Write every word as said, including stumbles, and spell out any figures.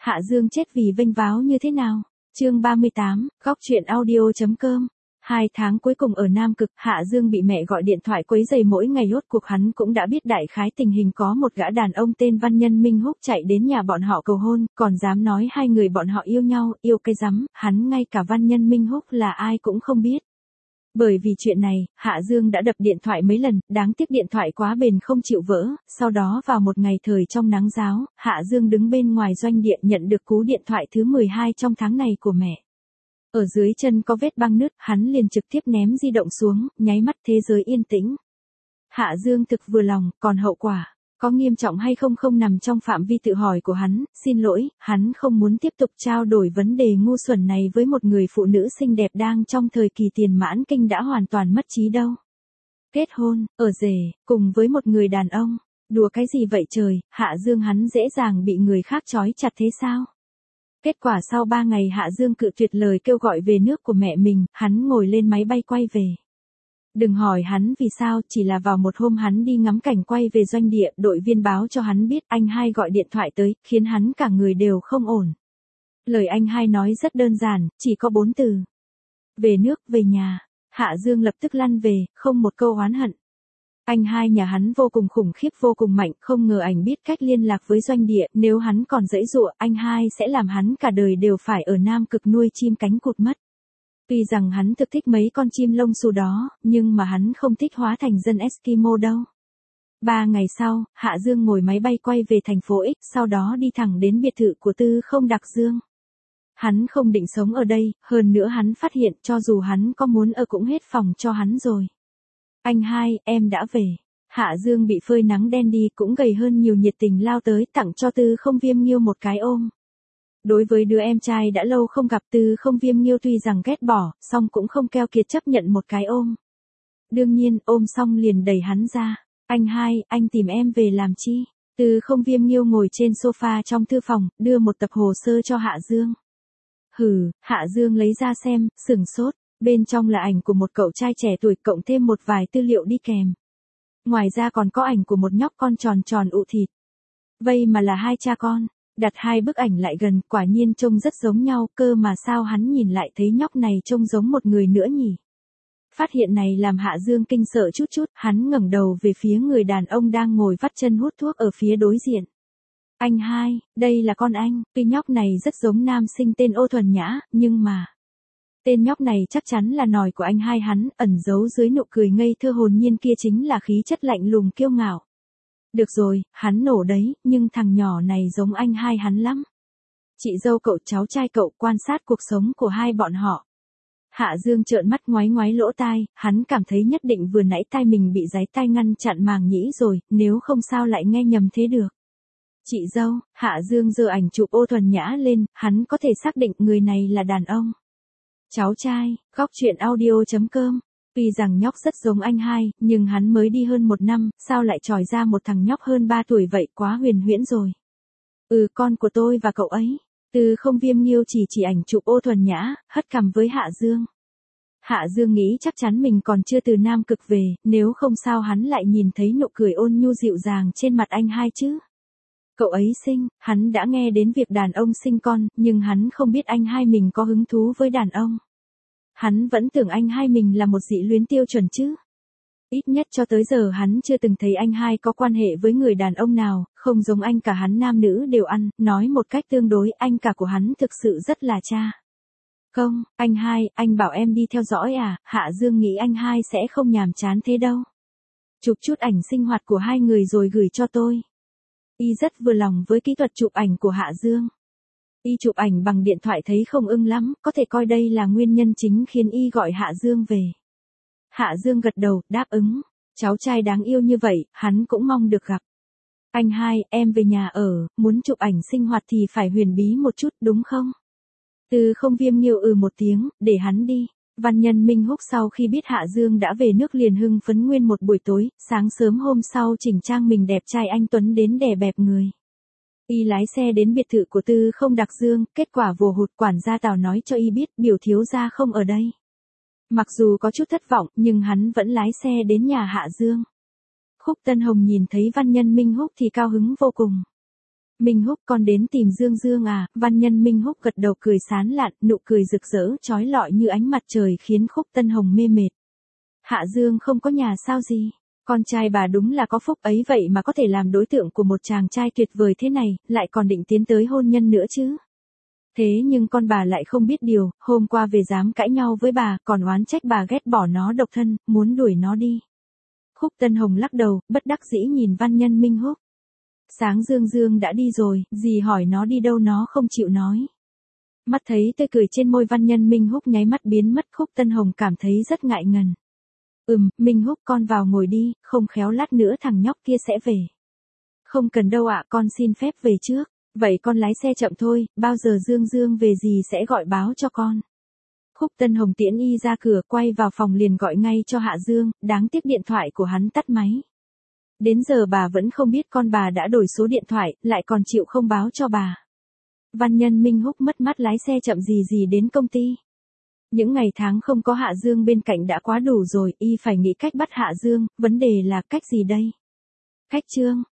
Hạ Dương chết vì vênh váo như thế nào? Chương ba mươi tám, góc truyện audio.com. Hai tháng cuối cùng ở Nam Cực, Hạ Dương bị mẹ gọi điện thoại quấy rầy mỗi ngày, rốt cuộc hắn cũng đã biết đại khái tình hình. Có một gã đàn ông tên Văn Nhân Minh Húc chạy đến nhà bọn họ cầu hôn, còn dám nói hai người bọn họ yêu nhau, yêu cái rắm, hắn ngay cả Văn Nhân Minh Húc là ai cũng không biết. Bởi vì chuyện này, Hạ Dương đã đập điện thoại mấy lần, đáng tiếc điện thoại quá bền không chịu vỡ. Sau đó vào một ngày thời trong nắng ráo, Hạ Dương đứng bên ngoài doanh địa nhận được cú điện thoại thứ mười hai trong tháng này của mẹ. Ở dưới chân có vết băng nứt, hắn liền trực tiếp ném di động xuống, nháy mắt thế giới yên tĩnh. Hạ Dương thực vừa lòng, còn hậu quả có nghiêm trọng hay không không nằm trong phạm vi tự hỏi của hắn. Xin lỗi, hắn không muốn tiếp tục trao đổi vấn đề ngu xuẩn này với một người phụ nữ xinh đẹp đang trong thời kỳ tiền mãn kinh đã hoàn toàn mất trí đâu. Kết hôn, ở rể, cùng với một người đàn ông, đùa cái gì vậy trời? Hạ Dương hắn dễ dàng bị người khác trói chặt thế sao? Kết quả sau ba ngày Hạ Dương cự tuyệt lời kêu gọi về nước của mẹ mình, hắn ngồi lên máy bay quay về. Đừng hỏi hắn vì sao, chỉ là vào một hôm hắn đi ngắm cảnh quay về doanh địa, đội viên báo cho hắn biết anh hai gọi điện thoại tới, khiến hắn cả người đều không ổn. Lời anh hai nói rất đơn giản, chỉ có bốn từ. Về nước, về nhà. Hạ Dương lập tức lăn về, không một câu oán hận. Anh hai nhà hắn vô cùng khủng khiếp, vô cùng mạnh, không ngờ ảnh biết cách liên lạc với doanh địa, nếu hắn còn giãy giụa, anh hai sẽ làm hắn cả đời đều phải ở Nam Cực nuôi chim cánh cụt mất. Tuy rằng hắn thực thích mấy con chim lông xù đó, nhưng mà hắn không thích hóa thành dân Eskimo đâu. Ba ngày sau, Hạ Dương ngồi máy bay quay về thành phố X, sau đó đi thẳng đến biệt thự của Tư Không Đặc Dương. Hắn không định sống ở đây, hơn nữa hắn phát hiện cho dù hắn có muốn ở cũng hết phòng cho hắn rồi. Anh hai, em đã về. Hạ Dương bị phơi nắng đen đi cũng gầy hơn nhiều, nhiệt tình lao tới tặng cho Tư Không Viêm Nghiêu một cái ôm. Đối với đứa em trai đã lâu không gặp, Tư Không Viêm Nghiêu tuy rằng ghét bỏ, song cũng không keo kiệt chấp nhận một cái ôm. Đương nhiên, ôm xong liền đẩy hắn ra. Anh hai, anh tìm em về làm chi? Tư Không Viêm Nghiêu ngồi trên sofa trong thư phòng, đưa một tập hồ sơ cho Hạ Dương. Hừ, Hạ Dương lấy ra xem, sửng sốt. Bên trong là ảnh của một cậu trai trẻ tuổi cộng thêm một vài tư liệu đi kèm. Ngoài ra còn có ảnh của một nhóc con tròn tròn ụ thịt. Vậy mà là hai cha con. Đặt hai bức ảnh lại gần, quả nhiên trông rất giống nhau, cơ mà sao hắn nhìn lại thấy nhóc này trông giống một người nữa nhỉ? Phát hiện này làm Hạ Dương kinh sợ chút chút, hắn ngẩng đầu về phía người đàn ông đang ngồi vắt chân hút thuốc ở phía đối diện. Anh hai, đây là con anh. Tuy nhóc này rất giống nam sinh tên Ô Thuần Nhã, nhưng mà tên nhóc này chắc chắn là nòi của anh hai hắn, ẩn giấu dưới nụ cười ngây thơ hồn nhiên kia chính là khí chất lạnh lùng kiêu ngạo. Được rồi, hắn nổ đấy, nhưng thằng nhỏ này giống anh hai hắn lắm. Chị dâu cậu, cháu trai cậu, quan sát cuộc sống của hai bọn họ. Hạ Dương trợn mắt ngoáy ngoáy lỗ tai, hắn cảm thấy nhất định vừa nãy tai mình bị giấy tai ngăn chặn màng nhĩ rồi, nếu không sao lại nghe nhầm thế được. Chị dâu, Hạ Dương giơ ảnh chụp Ô Thuần Nhã lên, hắn có thể xác định người này là đàn ông. Cháu trai, góc truyện audio.com. Tuy rằng nhóc rất giống anh hai, nhưng hắn mới đi hơn một năm, sao lại tròi ra một thằng nhóc hơn ba tuổi vậy, quá huyền huyễn rồi. Ừ, con của tôi và cậu ấy. Tư Không Viêm Nghiêu chỉ chỉ ảnh chụp Ô Thuần Nhã, hất cằm với Hạ Dương. Hạ Dương nghĩ chắc chắn mình còn chưa từ Nam Cực về, nếu không sao hắn lại nhìn thấy nụ cười ôn nhu dịu dàng trên mặt anh hai chứ. Cậu ấy sinh, hắn đã nghe đến việc đàn ông sinh con, nhưng hắn không biết anh hai mình có hứng thú với đàn ông. Hắn vẫn tưởng anh hai mình là một dị luyến tiêu chuẩn chứ. Ít nhất cho tới giờ hắn chưa từng thấy anh hai có quan hệ với người đàn ông nào, không giống anh cả, hắn nam nữ đều ăn, nói một cách tương đối, anh cả của hắn thực sự rất là cha. Không, anh hai, anh bảo em đi theo dõi à? Hạ Dương nghĩ anh hai sẽ không nhàm chán thế đâu. Chụp chút ảnh sinh hoạt của hai người rồi gửi cho tôi. Y rất vừa lòng với kỹ thuật chụp ảnh của Hạ Dương. Y chụp ảnh bằng điện thoại thấy không ưng lắm, có thể coi đây là nguyên nhân chính khiến Y gọi Hạ Dương về. Hạ Dương gật đầu, đáp ứng. Cháu trai đáng yêu như vậy, hắn cũng mong được gặp. Anh hai, em về nhà ở, muốn chụp ảnh sinh hoạt thì phải huyền bí một chút, đúng không? Tư Không Viêm Nghiêu ừ một tiếng, để hắn đi. Văn Nhân Minh Húc sau khi biết Hạ Dương đã về nước liền hưng phấn nguyên một buổi tối, sáng sớm hôm sau chỉnh trang mình đẹp trai anh tuấn đến đè bẹp người. Y lái xe đến biệt thự của Tư Không Đặc Dương, kết quả vồ hụt, quản gia Tào nói cho Y biết biểu thiếu gia không ở đây. Mặc dù có chút thất vọng, nhưng hắn vẫn lái xe đến nhà Hạ Dương. Khúc Tân Hồng nhìn thấy Văn Nhân Minh Húc thì cao hứng vô cùng. Minh Húc con đến tìm Dương Dương à, văn nhân Minh Húc gật đầu cười sán lạn, nụ cười rực rỡ, trói lọi như ánh mặt trời khiến Khúc Tân Hồng mê mệt. Hạ Dương không có nhà sao gì? Con trai bà đúng là có phúc ấy vậy mà có thể làm đối tượng của một chàng trai tuyệt vời thế này, lại còn định tiến tới hôn nhân nữa chứ. Thế nhưng con bà lại không biết điều, hôm qua về dám cãi nhau với bà, còn oán trách bà ghét bỏ nó độc thân, muốn đuổi nó đi. Khúc Tân Hồng lắc đầu, bất đắc dĩ nhìn văn nhân Minh Húc. Sáng Dương Dương đã đi rồi, dì hỏi nó đi đâu nó không chịu nói. Mắt thấy tươi cười trên môi văn nhân Minh Húc nháy mắt biến mất, Khúc Tân Hồng cảm thấy rất ngại ngần. Ừm, Minh Húc con vào ngồi đi, không khéo lát nữa thằng nhóc kia sẽ về. Không cần đâu ạ, con xin phép về trước. Vậy con lái xe chậm thôi, bao giờ Dương Dương về dì sẽ gọi báo cho con. Khúc Tân Hồng tiễn y ra cửa, quay vào phòng liền gọi ngay cho Hạ Dương, đáng tiếc điện thoại của hắn tắt máy. Đến giờ bà vẫn không biết con bà đã đổi số điện thoại, lại còn chịu không báo cho bà. Văn nhân Minh Húc mất mát lái xe chậm gì gì đến công ty. Những ngày tháng không có Hạ Dương bên cạnh đã quá đủ rồi, y phải nghĩ cách bắt Hạ Dương, vấn đề là cách gì đây? Cách Trương.